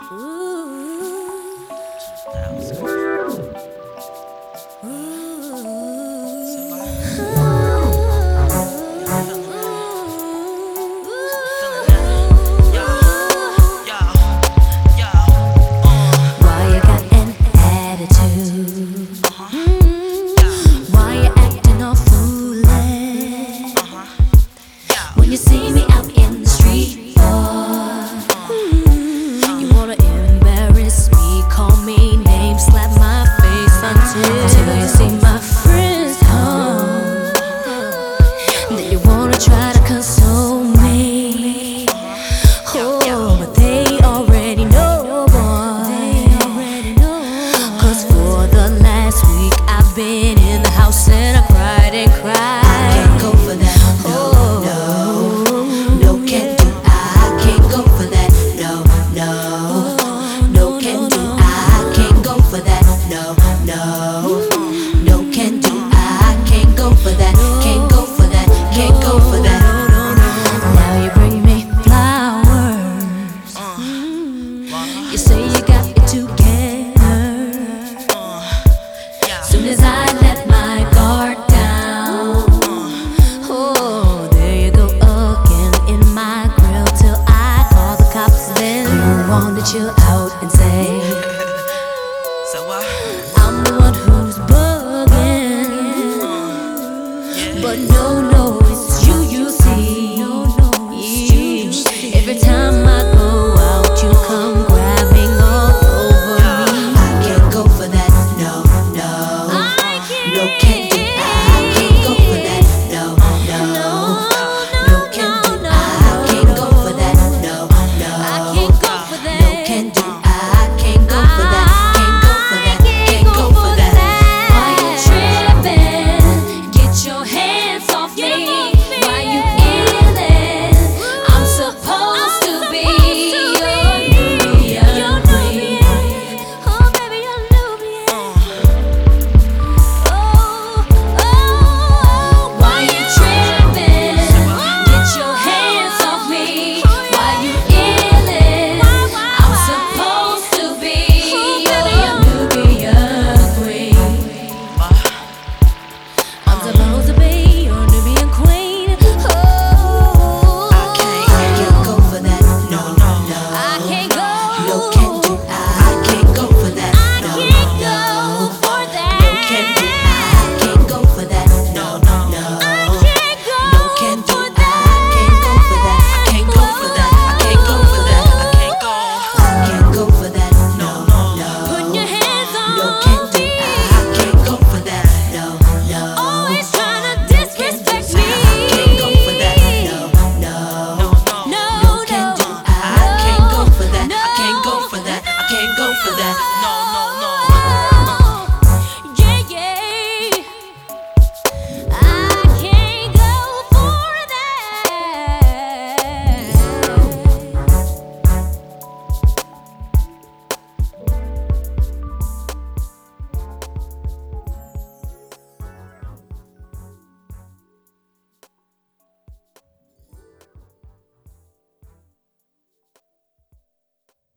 When you see me out in the street, you wanna embarrass me, call me names, slap my face until you see my friends home. Then you wanna try to console me, oh, but they already know, boy. 'Cause for the last week I've been in the house and I cried and cried. I can't go for that. You say you got it together. Soon as I let my guard down, oh, there you go again in my grill till I call the cops. Then you want to chill out and say, I'm the one who's bugging, but no.